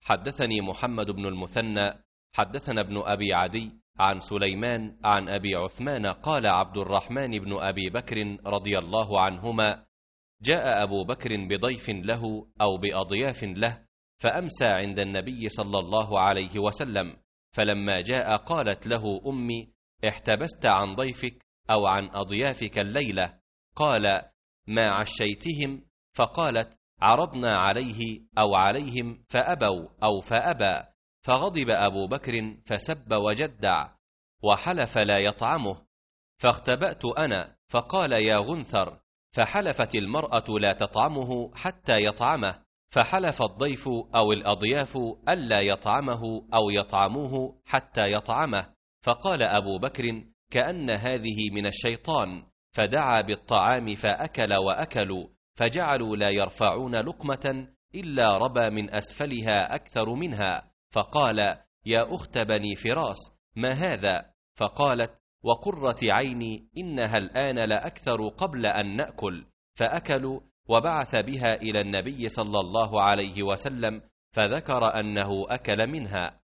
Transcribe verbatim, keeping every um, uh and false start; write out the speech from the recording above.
حدثني محمد بن المثنى حدثنا ابن أبي عدي عن سليمان عن أبي عثمان قال عبد الرحمن بن أبي بكر رضي الله عنهما: جاء أبو بكر بضيف له أو بأضياف له، فأمسى عند النبي صلى الله عليه وسلم، فلما جاء قالت له أمي: احتبست عن ضيفك أو عن أضيافك الليلة؟ قال: ما عشيتهم؟ فقالت: عرضنا عليه أو عليهم فأبوا أو فأبى، فغضب أبو بكر فسب وجدع وحلف لا يطعمه، فاختبأت أنا، فقال: يا غنثر، فحلفت المرأة لا تطعمه حتى يطعمه، فحلف الضيف أو الأضياف ألا يطعمه أو يطعموه حتى يطعمه، فقال أبو بكر: كأن هذه من الشيطان، فدعا بالطعام فأكل وأكلوا، فجعلوا لا يرفعون لقمة إلا ربى من أسفلها أكثر منها، فقال: يا أخت بني فراس، ما هذا؟ فقالت: وقرة عيني إنها الآن لأكثر قبل أن نأكل، فأكلوا، وبعث بها إلى النبي صلى الله عليه وسلم، فذكر أنه أكل منها.